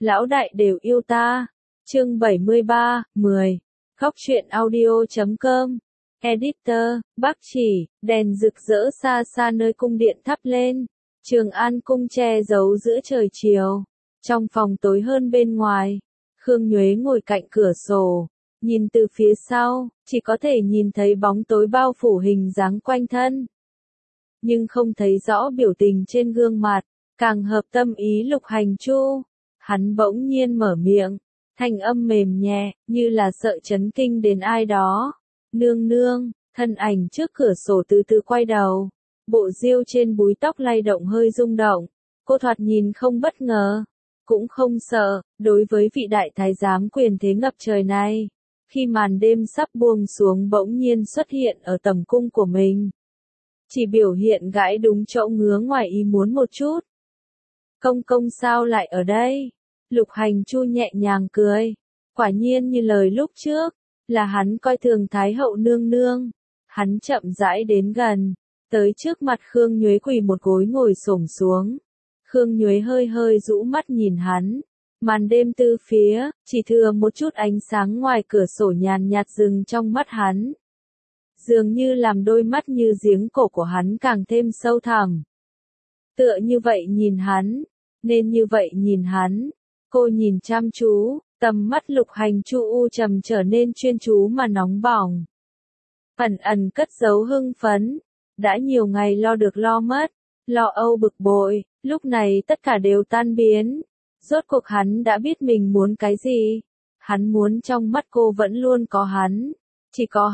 lão đại đều yêu ta. Chương 73, 10. Góc truyện audio.com. Editor, Bắc Chỉ, đèn rực rỡ xa xa nơi cung điện thắp lên. Trường An cung che giấu giữa trời chiều. Trong phòng tối hơn bên ngoài, Khương Nhuế ngồi cạnh cửa sổ, nhìn từ phía sau, chỉ có thể nhìn thấy bóng tối bao phủ hình dáng quanh thân. Nhưng không thấy rõ biểu tình trên gương mặt, càng hợp tâm ý Lục Hành Chu. Hắn bỗng nhiên mở miệng, thanh âm mềm nhẹ, như là sợ chấn kinh đến ai đó. Nương nương, thân ảnh trước cửa sổ từ từ quay đầu. Bộ diêu trên búi tóc lay động hơi rung động. Cô thoạt nhìn không bất ngờ, cũng không sợ, đối với vị đại thái giám quyền thế ngập trời này. Khi màn đêm sắp buông xuống bỗng nhiên xuất hiện ở tầm cung của mình. Chỉ biểu hiện gãi đúng chỗ ngứa ngoài ý muốn một chút. Công công sao lại ở đây? Lục Hành Chu nhẹ nhàng cười. Quả nhiên như lời lúc trước, là hắn coi thường Thái hậu nương nương. Hắn chậm rãi đến gần, tới trước mặt Khương Nhuế quỳ một gối ngồi xổm xuống. Khương Nhuế hơi hơi rũ mắt nhìn hắn. Màn đêm từ phía, chỉ thừa một chút ánh sáng ngoài cửa sổ nhàn nhạt dừng trong mắt hắn. Dường như làm đôi mắt như giếng cổ của hắn càng thêm sâu thẳm. Tựa như vậy nhìn hắn, nên như vậy nhìn hắn. Cô nhìn chăm chú, tầm mắt Lục Hành Chu u trầm trở nên chuyên chú mà nóng bỏng. Ẩn ẩn cất giấu hưng phấn, đã nhiều ngày lo được lo mất, lo âu bực bội, lúc này tất cả đều tan biến. Rốt cuộc hắn đã biết mình muốn cái gì. Hắn muốn trong mắt cô vẫn luôn có hắn, chỉ có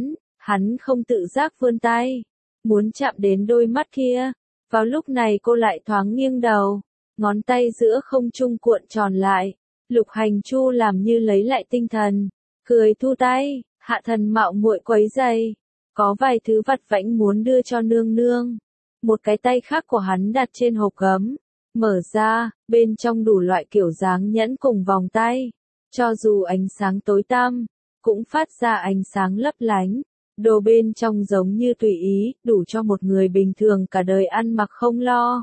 hắn không tự giác vươn tay, muốn chạm đến đôi mắt kia. Vào lúc này cô lại thoáng nghiêng đầu, ngón tay giữa không trung cuộn tròn lại. Lục Hành Chu làm như lấy lại tinh thần, cười thu tay, hạ thần mạo muội quấy giày, có vài thứ vặt vãnh muốn đưa cho nương nương. Một cái tay khác của hắn đặt trên hộp gấm, mở ra, bên trong đủ loại kiểu dáng nhẫn cùng vòng tay, cho dù ánh sáng tối tăm, cũng phát ra ánh sáng lấp lánh. Đồ bên trong giống như tùy ý, đủ cho một người bình thường cả đời ăn mặc không lo.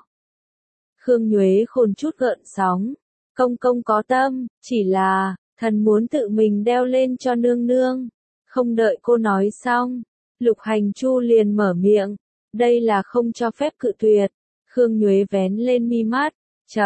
Khương Nhuế khôn chút gợn sóng. Công công có tâm, chỉ là, thần muốn tự mình đeo lên cho nương nương. Không đợi cô nói xong, Lục Hành Chu liền mở miệng. Đây là không cho phép cự tuyệt. Khương Nhuế vén lên mi mắt.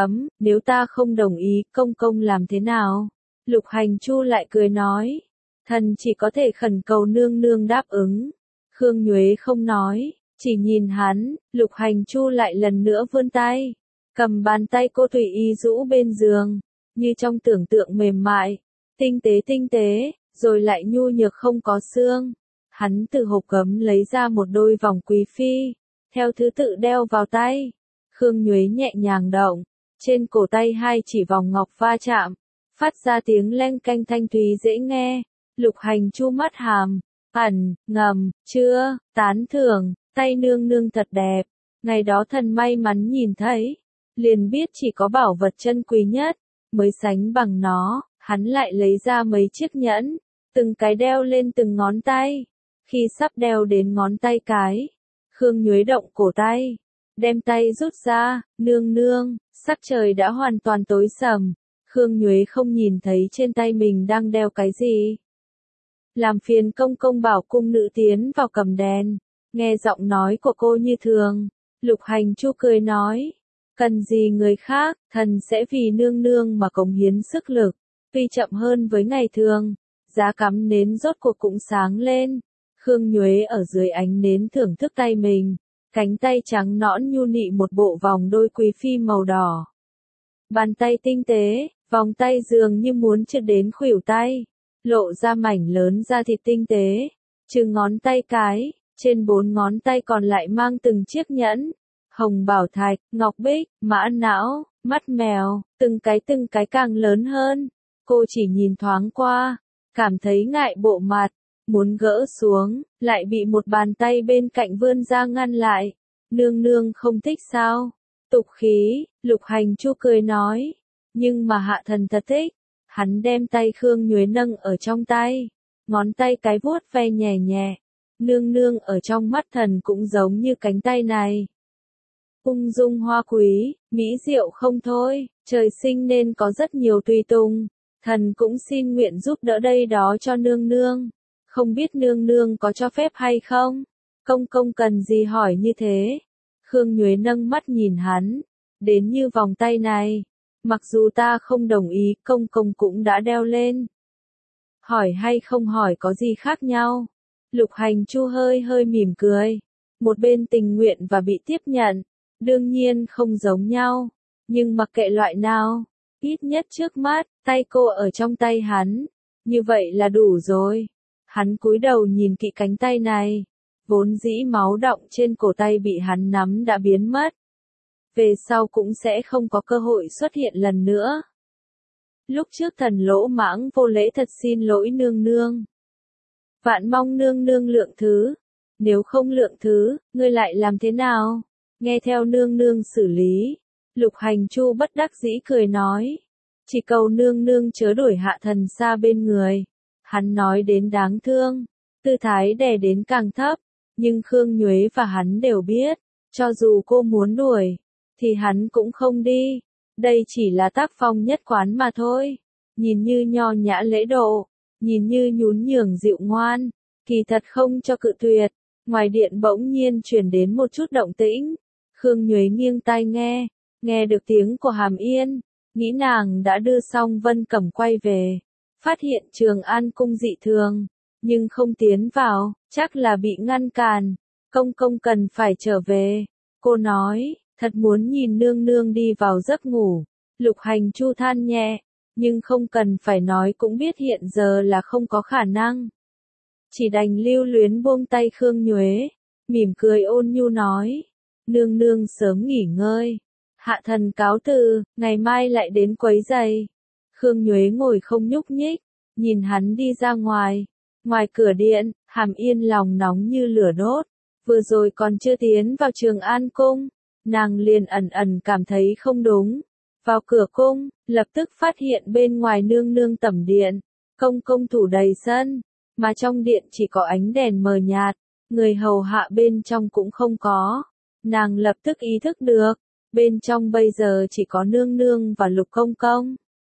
Nếu ta không đồng ý, công công làm thế nào? Lục Hành Chu lại cười nói. Thần chỉ có thể khẩn cầu nương nương đáp ứng. Khương Nhuế không nói, chỉ nhìn hắn. Lục Hành Chu lại lần nữa vươn tay, cầm bàn tay cô tùy ý rũ bên giường, như trong tưởng tượng mềm mại, tinh tế, rồi lại nhu nhược không có xương. Hắn từ hộp gấm lấy ra một đôi vòng quý phi, theo thứ tự đeo vào tay. Khương Nhuế nhẹ nhàng động, trên cổ tay hai chỉ vòng ngọc va chạm, phát ra tiếng leng canh thanh thúy dễ nghe. Lục Hành Chu mắt hàm, ngầm, chưa, tán thưởng, tay nương nương thật đẹp. Ngày đó thần may mắn nhìn thấy, liền biết chỉ có bảo vật chân quý nhất, mới sánh bằng nó. Hắn lại lấy ra mấy chiếc nhẫn, từng cái đeo lên từng ngón tay. Khi sắp đeo đến ngón tay cái, Khương Nhuế động cổ tay, đem tay rút ra. Nương nương, sắc trời đã hoàn toàn tối sầm. Khương Nhuế không nhìn thấy trên tay mình đang đeo cái gì. Làm phiền công công bảo cung nữ tiến vào cầm đèn. Nghe giọng nói của cô như thường, Lục Hành Chu cười nói. Cần gì người khác, thần sẽ vì nương nương mà cống hiến sức lực. Tuy chậm hơn với ngày thường, giá cắm nến rốt cuộc cũng sáng lên. Khương Nhuế ở dưới ánh nến thưởng thức tay mình, cánh tay trắng nõn nhu nị một bộ vòng đôi quý phi màu đỏ. Bàn tay tinh tế, vòng tay dường như muốn trượt đến khuỷu tay, lộ ra mảnh lớn da thịt tinh tế. Chừng ngón tay cái, trên 4 ngón tay còn lại mang từng chiếc nhẫn. Hồng bảo thạch, ngọc bích, mã não, mắt mèo, từng cái càng lớn hơn. Cô chỉ nhìn thoáng qua, cảm thấy ngại bộ mặt, muốn gỡ xuống, lại bị một bàn tay bên cạnh vươn ra ngăn lại. Nương nương không thích sao? Tục khí, Lục Hành Chu cười nói. Nhưng mà hạ thần thật thích. Hắn đem tay Khương Nhuế nâng ở trong tay, ngón tay cái vuốt ve nhẹ nhẹ. Nương nương ở trong mắt thần cũng giống như cánh tay này. ung dung hoa quý, mỹ diệu không thôi, trời sinh nên có rất nhiều tùy tùng, thần cũng xin nguyện giúp đỡ đây đó cho nương nương, không biết nương nương có cho phép hay không? Công công cần gì hỏi như thế? Khương Nhuế nâng mắt nhìn hắn, đến như vòng tay này, mặc dù ta không đồng ý, công công cũng đã đeo lên. Hỏi hay không hỏi có gì khác nhau? Lục Hành Chu hơi hơi mỉm cười, một bên tình nguyện và bị tiếp nhận, đương nhiên không giống nhau, nhưng mặc kệ loại nào, ít nhất trước mắt, tay cô ở trong tay hắn, như vậy là đủ rồi. Hắn cúi đầu nhìn kỹ cánh tay này, vốn dĩ máu đọng trên cổ tay bị hắn nắm đã biến mất. Về sau cũng sẽ không có cơ hội xuất hiện lần nữa. Lúc trước thần lỗ mãng vô lễ thật xin lỗi nương nương. Vạn mong nương nương lượng thứ, nếu không lượng thứ, ngươi lại làm thế nào? Nghe theo nương nương xử lý. Lục Hành Chu bất đắc dĩ cười nói, chỉ cầu nương nương chớ đuổi hạ thần xa bên người. Hắn nói đến đáng thương, tư thái đè đến càng thấp, nhưng Khương Nhuế và hắn đều biết, cho dù cô muốn đuổi, thì hắn cũng không đi. Đây chỉ là tác phong nhất quán mà thôi. Nhìn như nho nhã lễ độ, nhìn như nhún nhường dịu ngoan, kỳ thật không cho cự tuyệt. Ngoài điện bỗng nhiên truyền đến một chút động tĩnh. Khương Nhuế nghiêng tai nghe được tiếng của Hàm Yên, nghĩ nàng đã đưa xong Vân Cẩm quay về, phát hiện Trường An cung dị thường, nhưng không tiến vào, chắc là bị ngăn cản. Công công cần phải trở về. Cô nói, thật muốn nhìn nương nương đi vào giấc ngủ. Lục Hành Chu than nhẹ, nhưng không cần phải nói cũng biết hiện giờ là không có khả năng. Chỉ đành lưu luyến buông tay Khương Nhuế, mỉm cười ôn nhu nói, nương nương sớm nghỉ ngơi. Hạ thần cáo từ, ngày mai lại đến quấy giày. Khương Nhuế ngồi không nhúc nhích, nhìn hắn đi ra ngoài. Ngoài cửa điện, Hàm Yên lòng nóng như lửa đốt. Vừa rồi còn chưa tiến vào Trường An cung, nàng liền ẩn ẩn cảm thấy không đúng. Vào cửa cung, lập tức phát hiện bên ngoài nương nương tẩm điện, công công thủ đầy sân, mà trong điện chỉ có ánh đèn mờ nhạt, người hầu hạ bên trong cũng không có. Nàng lập tức ý thức được, bên trong bây giờ chỉ có nương nương và Lục công công.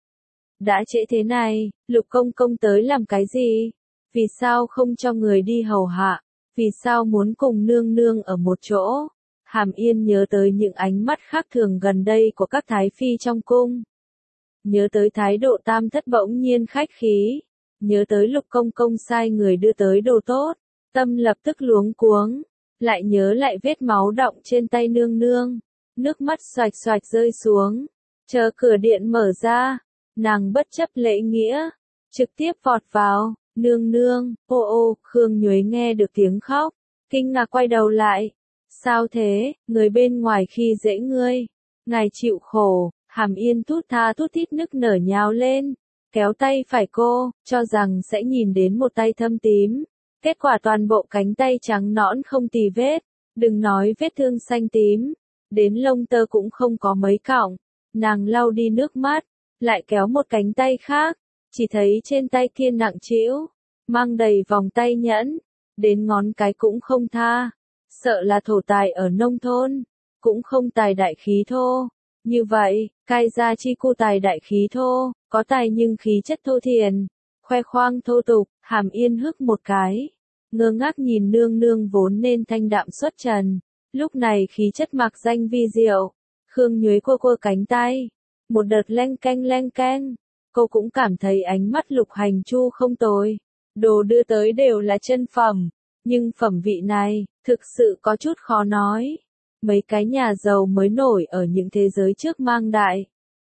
Đã trễ thế này, Lục công công tới làm cái gì? Vì sao không cho người đi hầu hạ? Vì sao muốn cùng nương nương ở một chỗ? Hàm Yên nhớ tới những ánh mắt khác thường gần đây của các thái phi trong cung. Nhớ tới thái độ Tam thất bỗng nhiên khách khí. Nhớ tới Lục công công sai người đưa tới đồ tốt. Tâm lập tức luống cuống. Lại nhớ lại vết máu đọng trên tay nương nương. Nước mắt xoạch xoạch rơi xuống. Chờ cửa điện mở ra. Nàng bất chấp lễ nghĩa. Trực tiếp vọt vào. Nương nương, ô, Khương Nhuế nghe được tiếng khóc. Kinh ngạc quay đầu lại. Sao thế, người bên ngoài khi dễ ngươi. Ngài chịu khổ. Hàm Yên thút tha thút thít nức nở nhào lên. Kéo tay phải cô, cho rằng sẽ nhìn đến một tay thâm tím. Kết quả toàn bộ cánh tay trắng nõn không tì vết. Đừng nói vết thương xanh tím. Đến lông tơ cũng không có mấy cọng. Nàng lau đi nước mắt. Lại kéo một cánh tay khác. Chỉ thấy trên tay kia nặng trĩu. Mang đầy vòng tay nhẫn. Đến ngón cái cũng không tha. Sợ là thổ tài ở nông thôn. Cũng không tài đại khí thô. Như vậy, cai gia chi cu tài đại khí thô. Có tài nhưng khí chất thô thiền. Khoe khoang thô tục. Hàm Yên hức một cái. Ngơ ngác nhìn nương nương vốn nên thanh đạm xuất trần. Lúc này khí chất mặc danh vi diệu. Khương Nhuế cua cánh tay. Một đợt leng keng. Cô cũng cảm thấy ánh mắt Lục Hành Chu không tồi. Đồ đưa tới đều là chân phẩm. Nhưng phẩm vị này, thực sự có chút khó nói. Mấy cái nhà giàu mới nổi ở những thế giới trước mang đại.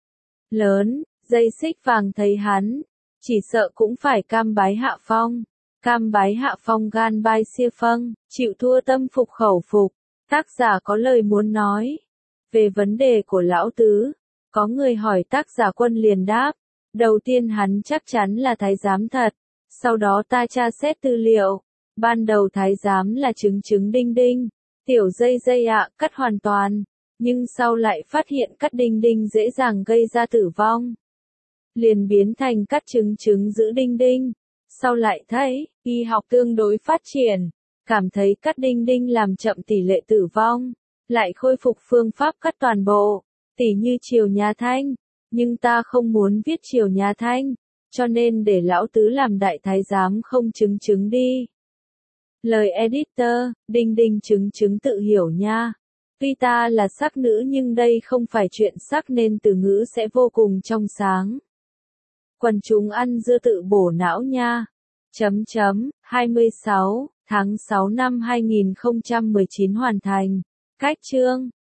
Lớn, dây xích vàng thấy hắn. Chỉ sợ cũng phải cam bái hạ phong. Cam bái hạ phong gan bai xia phâng, chịu thua tâm phục khẩu phục. Tác giả có lời muốn nói. Về vấn đề của lão tứ, có người hỏi tác giả Quân liền đáp. Đầu tiên hắn chắc chắn là thái giám thật. Sau đó ta tra xét tư liệu. Ban đầu thái giám là trứng đinh. Tiểu dây ạ, cắt hoàn toàn. Nhưng sau lại phát hiện cắt đinh dễ dàng gây ra tử vong. Liền biến thành cắt trứng giữ đinh. Sau lại thấy, y học tương đối phát triển. Cảm thấy cắt đinh làm chậm tỷ lệ tử vong. lại khôi phục phương pháp cắt toàn bộ, tỉ như Triều Nhà Thanh, nhưng ta không muốn viết Triều Nhà Thanh, cho nên để lão tứ làm đại thái giám không chứng chứng đi. Lời editor, đinh đinh chứng chứng tự hiểu nha. Tuy ta là sắc nữ nhưng đây không phải chuyện sắc nên từ ngữ sẽ vô cùng trong sáng. Quần chúng ăn dưa tự bổ não nha. 26 tháng 6 năm 2019 hoàn thành. Cách chương